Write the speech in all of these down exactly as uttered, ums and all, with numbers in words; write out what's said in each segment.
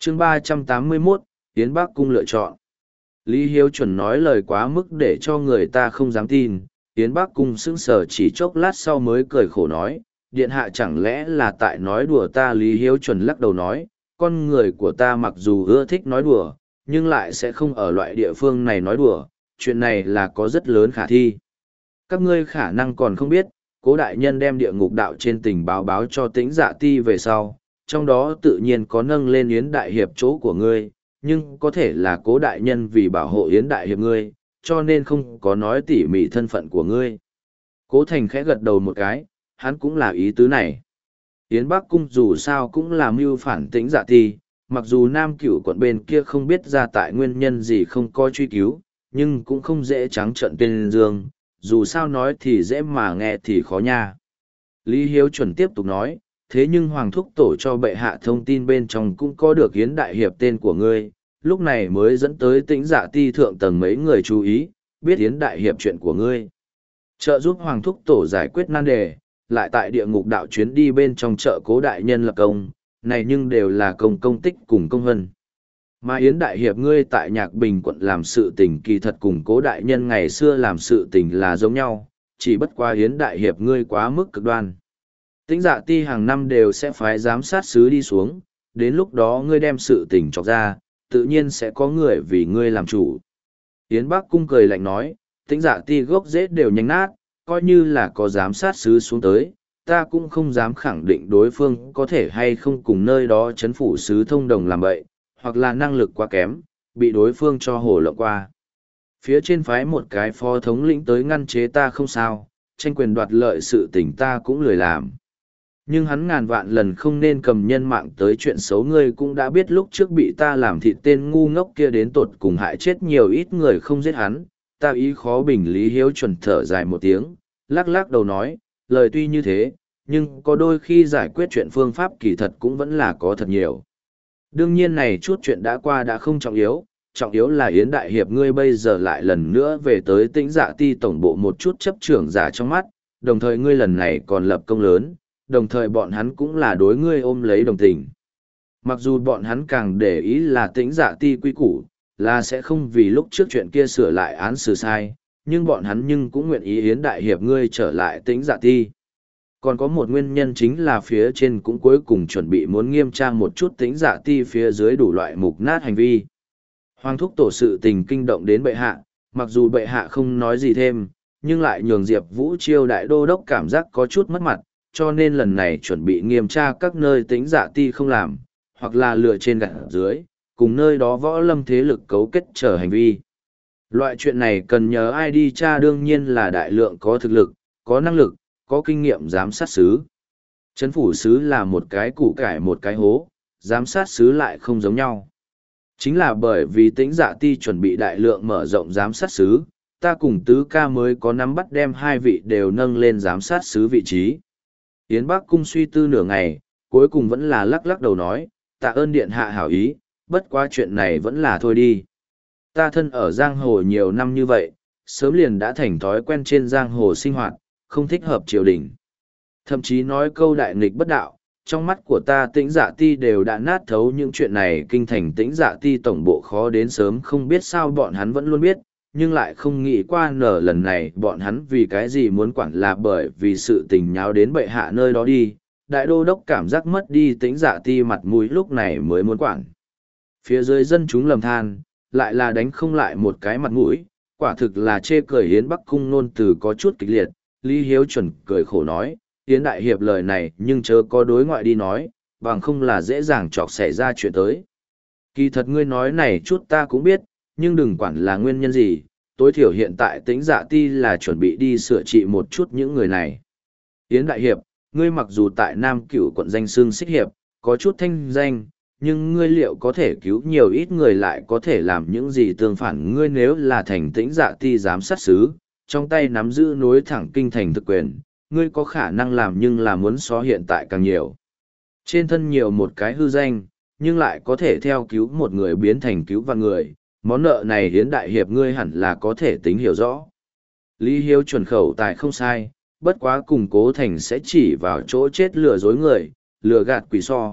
chương ba trăm tám mươi mốt, Yến Bắc Cung lựa chọn. Lý Hiếu chuẩn nói lời quá mức để cho người ta không dám tin, Yến Bắc Cung sững sờ chỉ chốc lát sau mới cười khổ nói, điện hạ chẳng lẽ là tại nói đùa ta. Lý Hiếu chuẩn lắc đầu nói, con người của ta mặc dù ưa thích nói đùa, nhưng lại sẽ không ở loại địa phương này nói đùa, chuyện này là có rất lớn khả thi. Các ngươi khả năng còn không biết, Cố đại nhân đem địa ngục đạo trên tình báo báo cho Tĩnh Dạ Ti về sau, trong đó tự nhiên có nâng lên Yến đại hiệp chỗ của ngươi, nhưng có thể là Cố đại nhân vì bảo hộ Yến đại hiệp ngươi, cho nên không có nói tỉ mỉ thân phận của ngươi. Cố Thành khẽ gật đầu một cái, hắn cũng là ý tứ này. Yến Bắc Cung dù sao cũng là mưu phản Tĩnh Dạ Ti, mặc dù Nam Cửu quận bên kia không biết ra tại nguyên nhân gì không có truy cứu, nhưng cũng không dễ trắng trợn tên dương, dù sao nói thì dễ mà nghe thì khó nha. Lý Hiếu chuẩn tiếp tục nói, thế nhưng Hoàng Thúc Tổ cho bệ hạ thông tin bên trong cũng có được Yến đại hiệp tên của ngươi, lúc này mới dẫn tới Tĩnh Dạ Ti thượng tầng mấy người chú ý, biết Yến đại hiệp chuyện của ngươi. Trợ giúp Hoàng Thúc Tổ giải quyết nan đề, lại tại địa ngục đạo chuyến đi bên trong chợ Cố đại nhân lập công, này nhưng đều là công công tích cùng công hân. Mà Yến đại hiệp ngươi tại Nhạc Bình quận làm sự tình kỳ thật cùng Cố đại nhân ngày xưa làm sự tình là giống nhau, chỉ bất qua Yến đại hiệp ngươi quá mức cực đoan. Tĩnh Dạ Ti hàng năm đều sẽ phái giám sát sứ đi xuống, đến lúc đó ngươi đem sự tình chọc ra, tự nhiên sẽ có người vì ngươi làm chủ. Yến Bắc Cung cười lạnh nói, Tĩnh Dạ Ti gốc rễ đều nhanh nát, coi như là có giám sát sứ xuống tới, ta cũng không dám khẳng định đối phương có thể hay không cùng nơi đó chấn phủ sứ thông đồng làm bậy, hoặc là năng lực quá kém, bị đối phương cho hổ lộng qua. Phía trên phái một cái phó thống lĩnh tới ngăn chế ta không sao, tranh quyền đoạt lợi sự tình ta cũng lười làm. Nhưng hắn ngàn vạn lần không nên cầm nhân mạng tới chuyện xấu, ngươi cũng đã biết lúc trước bị ta làm thịt tên ngu ngốc kia đến tột cùng hại chết nhiều ít người không giết hắn, ta ý khó bình. Lý Hiếu chuẩn thở dài một tiếng, lắc lắc đầu nói, lời tuy như thế, nhưng có đôi khi giải quyết chuyện phương pháp kỳ thật cũng vẫn là có thật nhiều. Đương nhiên này chút chuyện đã qua đã không trọng yếu, trọng yếu là Yến đại hiệp ngươi bây giờ lại lần nữa về tới Tĩnh Dạ Ti tổng bộ một chút chấp trưởng giả trong mắt, đồng thời ngươi lần này còn lập công lớn, đồng thời bọn hắn cũng là đối ngươi ôm lấy đồng tình. Mặc dù bọn hắn càng để ý là Tĩnh Dạ Ti quy củ, là sẽ không vì lúc trước chuyện kia sửa lại án xử sai, nhưng bọn hắn nhưng cũng nguyện ý Yến đại hiệp ngươi trở lại Tĩnh Dạ Ti. Còn có một nguyên nhân chính là phía trên cũng cuối cùng chuẩn bị muốn nghiêm tra một chút Tĩnh Dạ Ti phía dưới đủ loại mục nát hành vi. Hoàng thúc tổ sự tình kinh động đến bệ hạ, mặc dù bệ hạ không nói gì thêm, nhưng lại nhường Diệp Vũ Chiêu đại đô đốc cảm giác có chút mất mặt, cho nên lần này chuẩn bị nghiêm tra các nơi Tĩnh Dạ Ti không làm, hoặc là lừa trên gạt dưới, cùng nơi đó võ lâm thế lực cấu kết trở hành vi. Loại chuyện này cần nhờ ai đi tra, đương nhiên là đại lượng có thực lực, có năng lực, có kinh nghiệm giám sát sứ. Chấn phủ sứ là một cái củ cải một cái hố, giám sát sứ lại không giống nhau. Chính là bởi vì Tĩnh Dạ Ti chuẩn bị đại lượng mở rộng giám sát sứ, ta cùng tứ ca mới có nắm bắt đem hai vị đều nâng lên giám sát sứ vị trí. Yến Bắc Cung suy tư nửa ngày, cuối cùng vẫn là lắc lắc đầu nói, tạ ơn điện hạ hảo ý, bất quá chuyện này vẫn là thôi đi. Ta thân ở giang hồ nhiều năm như vậy, sớm liền đã thành thói quen trên giang hồ sinh hoạt, không thích hợp triều đình. Thậm chí nói câu đại nghịch bất đạo, trong mắt của ta Tĩnh Dạ Ti đều đã nát thấu những chuyện này, kinh thành Tĩnh Dạ Ti tổng bộ khó đến sớm không biết sao bọn hắn vẫn luôn biết, nhưng lại không nghĩ qua nở lần này bọn hắn vì cái gì muốn quản, là bởi vì sự tình nháo đến bệ hạ nơi đó đi, đại đô đốc cảm giác mất đi Tĩnh Dạ Ti mặt mũi lúc này mới muốn quản. Phía dưới dân chúng lầm than, lại là đánh không lại một cái mặt mũi, quả thực là chê cười. Yến Bắc Cung nôn từ có chút kịch liệt, Lý Hiếu chuẩn cười khổ nói, Yến đại hiệp lời này nhưng chớ có đối ngoại đi nói, bằng không là dễ dàng chọc xảy ra chuyện tới. Kỳ thật ngươi nói này chút ta cũng biết, nhưng đừng quản là nguyên nhân gì, tối thiểu hiện tại Tĩnh Dạ Ti là chuẩn bị đi sửa trị một chút những người này. Yến đại hiệp, ngươi mặc dù tại Nam Cửu quận danh xưng xích hiệp, có chút thanh danh, nhưng ngươi liệu có thể cứu nhiều ít người, lại có thể làm những gì tương phản? Ngươi nếu là thành Tĩnh Dạ Ti giám sát sứ, trong tay nắm giữ nối thẳng kinh thành thực quyền, ngươi có khả năng làm, nhưng là muốn so hiện tại càng nhiều. Trên thân nhiều một cái hư danh, nhưng lại có thể theo cứu một người biến thành cứu vạn người, món nợ này Yến đại hiệp ngươi hẳn là có thể tính hiểu rõ. Lý Hiếu chuẩn khẩu tài không sai, bất quá cùng Cố Thành sẽ chỉ vào chỗ chết lừa dối người, lừa gạt quỷ so,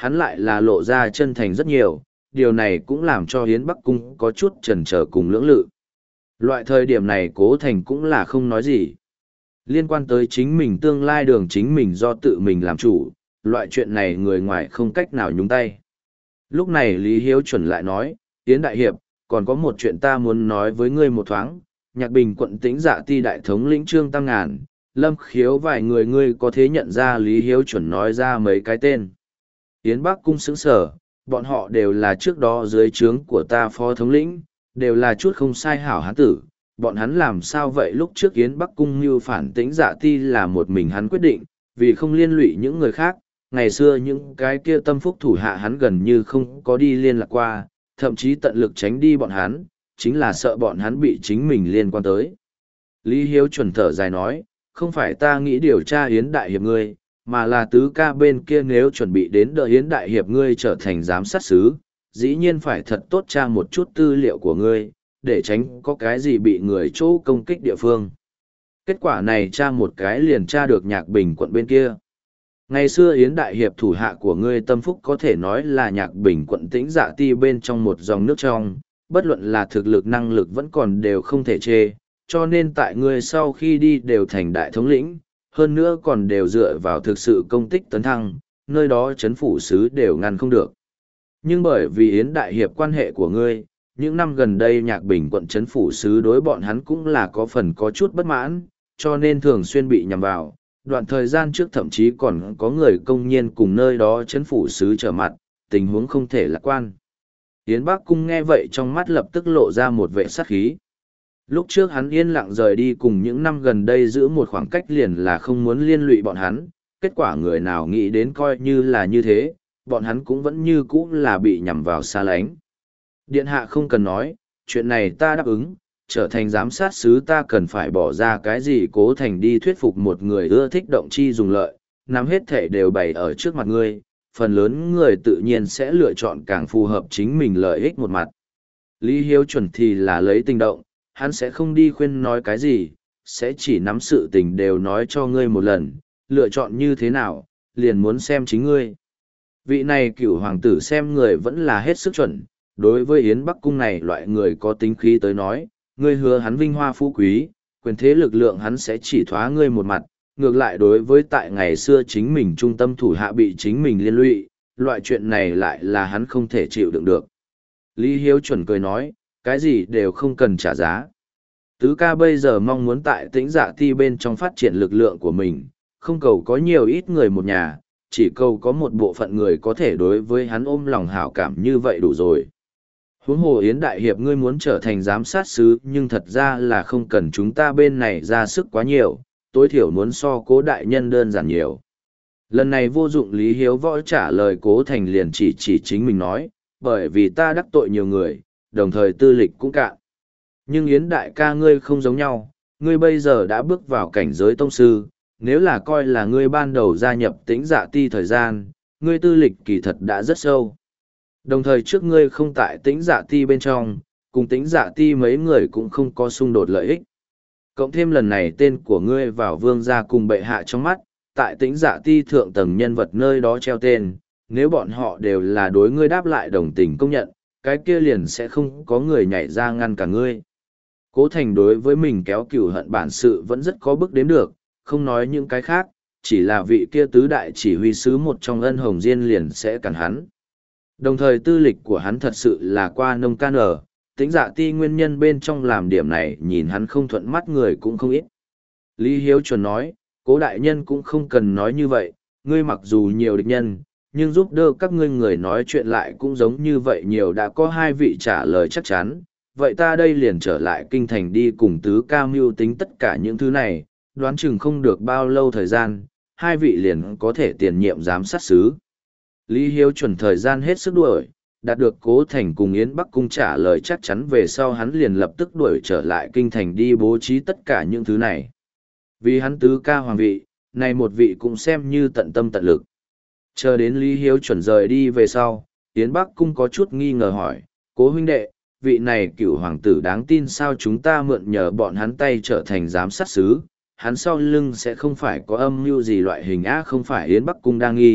hắn lại là lộ ra chân thành rất nhiều, điều này cũng làm cho Yến Bắc Cung có chút chần chờ cùng lưỡng lự. Loại thời điểm này Cố Thành cũng là không nói gì. Liên quan tới chính mình tương lai đường chính mình do tự mình làm chủ, loại chuyện này người ngoài không cách nào nhúng tay. Lúc này Lý Hiếu chuẩn lại nói, Yến Đại Hiệp, còn có một chuyện ta muốn nói với ngươi một thoáng, Nhạc Bình quận Tĩnh Dạ Ti đại thống lĩnh Trương Tam Ngàn, Lâm Khiếu vài người ngươi có thế nhận ra Lý Hiếu chuẩn nói ra mấy cái tên. Yến Bắc Cung sững sở, bọn họ đều là trước đó dưới trướng của ta phó thống lĩnh, đều là chút không sai hảo hán tử. Bọn hắn làm sao vậy lúc trước Yến Bắc Cung mưu phản Tĩnh Dạ Ti là một mình hắn quyết định, vì không liên lụy những người khác, ngày xưa những cái kia tâm phúc thủ hạ hắn gần như không có đi liên lạc qua, thậm chí tận lực tránh đi bọn hắn, chính là sợ bọn hắn bị chính mình liên quan tới. Lý Hiếu chuẩn thở dài nói, không phải ta nghĩ điều tra Yến Đại Hiệp ngươi, mà là tứ ca bên kia nếu chuẩn bị đến đợi Yến Đại Hiệp ngươi trở thành giám sát sứ, dĩ nhiên phải thật tốt tra một chút tư liệu của ngươi, để tránh có cái gì bị người chỗ công kích địa phương. Kết quả này tra một cái liền tra được Nhạc Bình quận bên kia. Ngày xưa Yến Đại Hiệp thủ hạ của ngươi tâm phúc có thể nói là Nhạc Bình quận Tĩnh Dạ Ti bên trong một dòng nước trong, bất luận là thực lực năng lực vẫn còn đều không thể chê, cho nên tại ngươi sau khi đi đều thành đại thống lĩnh, hơn nữa còn đều dựa vào thực sự công tích tấn thăng, nơi đó chấn phủ sứ đều ngăn không được. Nhưng bởi vì Yến Đại Hiệp quan hệ của ngươi, những năm gần đây Nhạc Bình quận chấn phủ sứ đối bọn hắn cũng là có phần có chút bất mãn, cho nên thường xuyên bị nhằm vào. Đoạn thời gian trước thậm chí còn có người công nhiên cùng nơi đó chấn phủ sứ trở mặt, tình huống không thể lạc quan. Yến Bắc Cung nghe vậy trong mắt lập tức lộ ra một vẻ sát khí. Lúc trước hắn yên lặng rời đi cùng những năm gần đây giữ một khoảng cách liền là không muốn liên lụy bọn hắn, kết quả người nào nghĩ đến coi như là như thế, bọn hắn cũng vẫn như cũ là bị nhằm vào xa lánh. Điện hạ không cần nói, chuyện này ta đáp ứng, trở thành giám sát sứ ta cần phải bỏ ra cái gì Cố Thành đi thuyết phục một người ưa thích động chi dùng lợi, nắm hết thể đều bày ở trước mặt ngươi, phần lớn người tự nhiên sẽ lựa chọn càng phù hợp chính mình lợi ích một mặt. Lý Hiếu chuẩn thì là lấy tình động, hắn sẽ không đi khuyên nói cái gì, sẽ chỉ nắm sự tình đều nói cho ngươi một lần, lựa chọn như thế nào, liền muốn xem chính ngươi. Vị này cửu hoàng tử xem người vẫn là hết sức chuẩn, đối với Yến Bắc Cung này loại người có tính khí tới nói, ngươi hứa hắn vinh hoa phú quý, quyền thế lực lượng hắn sẽ chỉ thoá ngươi một mặt, ngược lại đối với tại ngày xưa chính mình trung tâm thủ hạ bị chính mình liên lụy, loại chuyện này lại là hắn không thể chịu đựng được. Lý Hiếu chuẩn cười nói, cái gì đều không cần trả giá. Tứ ca bây giờ mong muốn tại Tĩnh Dạ Ti bên trong phát triển lực lượng của mình, không cầu có nhiều ít người một nhà, chỉ cầu có một bộ phận người có thể đối với hắn ôm lòng hảo cảm như vậy đủ rồi. Huống hồ Yến Đại Hiệp ngươi muốn trở thành giám sát sứ nhưng thật ra là không cần chúng ta bên này ra sức quá nhiều, tối thiểu muốn so Cố đại nhân đơn giản nhiều. Lần này vô dụng Lý Hiếu võ trả lời Cố Thành liền chỉ chỉ chính mình nói, bởi vì ta đắc tội nhiều người, đồng thời tư lịch cũng cạn. Nhưng Yến Đại ca ngươi không giống nhau, ngươi bây giờ đã bước vào cảnh giới tông sư, nếu là coi là ngươi ban đầu gia nhập Tĩnh Dạ Ti thời gian, ngươi tư lịch kỳ thật đã rất sâu. Đồng thời trước ngươi không tại Tĩnh Dạ Ti bên trong, cùng Tĩnh Dạ Ti mấy người cũng không có xung đột lợi ích. Cộng thêm lần này tên của ngươi vào vương gia cùng bệ hạ trong mắt, tại Tĩnh Dạ Ti thượng tầng nhân vật nơi đó treo tên, nếu bọn họ đều là đối ngươi đáp lại đồng tình công nhận, cái kia liền sẽ không có người nhảy ra ngăn cả ngươi. Cố Thành đối với mình kéo cừu hận bản sự vẫn rất có bước đến được, không nói những cái khác, chỉ là vị kia tứ đại chỉ huy sứ một trong Ân Hồng Diên liền sẽ cản hắn. Đồng thời tư lịch của hắn thật sự là qua nông can ở, Tĩnh Dạ Ti nguyên nhân bên trong làm điểm này nhìn hắn không thuận mắt người cũng không ít. Lý Hiếu chuẩn nói, Cố đại nhân cũng không cần nói như vậy, ngươi mặc dù nhiều địch nhân, nhưng giúp đỡ các ngươi người nói chuyện lại cũng giống như vậy nhiều đã có hai vị trả lời chắc chắn. Vậy ta đây liền trở lại kinh thành đi cùng tứ ca mưu tính tất cả những thứ này, đoán chừng không được bao lâu thời gian, hai vị liền có thể tiền nhiệm giám sát sứ. Lý Hiếu chuẩn thời gian hết sức đuổi, đạt được Cố Thành cùng Yến Bắc Cung trả lời chắc chắn về sau hắn liền lập tức đuổi trở lại kinh thành đi bố trí tất cả những thứ này. Vì hắn tứ ca hoàng vị, này một vị cũng xem như tận tâm tận lực. Chờ đến Lý Hiếu chuẩn rời đi về sau, Yến Bắc Cung có chút nghi ngờ hỏi, Cố huynh đệ, vị này cửu hoàng tử đáng tin sao chúng ta mượn nhờ bọn hắn tay trở thành giám sát sứ, hắn sau lưng sẽ không phải có âm mưu gì loại hình á không phải Yến Bắc Cung đang nghi,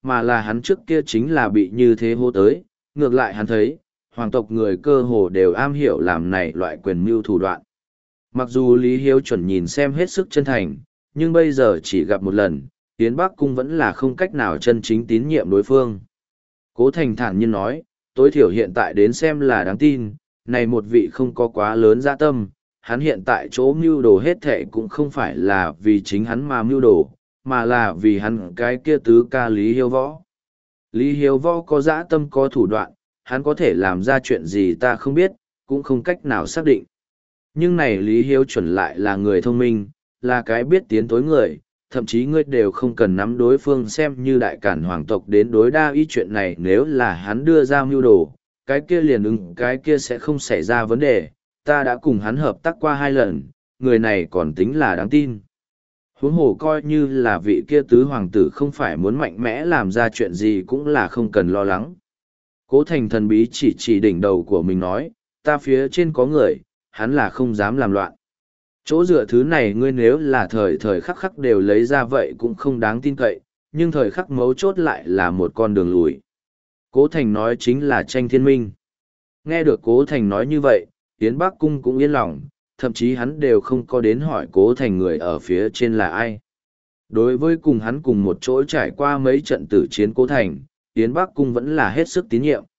mà là hắn trước kia chính là bị như thế hô tới, ngược lại hắn thấy, hoàng tộc người cơ hồ đều am hiểu làm này loại quyền mưu thủ đoạn. Mặc dù Lý Hiếu chuẩn nhìn xem hết sức chân thành, nhưng bây giờ chỉ gặp một lần, Yến Bắc Cung vẫn là không cách nào chân chính tín nhiệm đối phương. Cố Thành thản nhiên nói, tối thiểu hiện tại đến xem là đáng tin, này một vị không có quá lớn dạ tâm, hắn hiện tại chỗ mưu đồ hết thệ cũng không phải là vì chính hắn mà mưu đồ, mà là vì hắn cái kia tứ ca Lý Hiếu Võ. Lý Hiếu Võ có dã tâm có thủ đoạn, hắn có thể làm ra chuyện gì ta không biết, cũng không cách nào xác định. Nhưng này Lý Hiếu chuẩn lại là người thông minh, là cái biết tiến tối người, thậm chí ngươi đều không cần nắm đối phương xem như đại cản hoàng tộc đến đối đa ý chuyện này, nếu là hắn đưa ra mưu đồ, cái kia liền ứng cái kia sẽ không xảy ra vấn đề, ta đã cùng hắn hợp tác qua hai lần, người này còn tính là đáng tin. Huống hồ coi như là vị kia tứ hoàng tử không phải muốn mạnh mẽ làm ra chuyện gì cũng là không cần lo lắng. Cố Thành thần bí chỉ chỉ đỉnh đầu của mình nói, ta phía trên có người, hắn là không dám làm loạn. Chỗ dựa thứ này ngươi nếu là thời thời khắc khắc đều lấy ra vậy cũng không đáng tin cậy, nhưng thời khắc mấu chốt lại là một con đường lùi. Cố Thành nói chính là tranh thiên minh. Nghe được Cố Thành nói như vậy, Yến Bắc Cung cũng yên lòng, thậm chí hắn đều không có đến hỏi Cố Thành người ở phía trên là ai. Đối với cùng hắn cùng một chỗ trải qua mấy trận tử chiến Cố Thành, Yến Bắc Cung vẫn là hết sức tín nhiệm.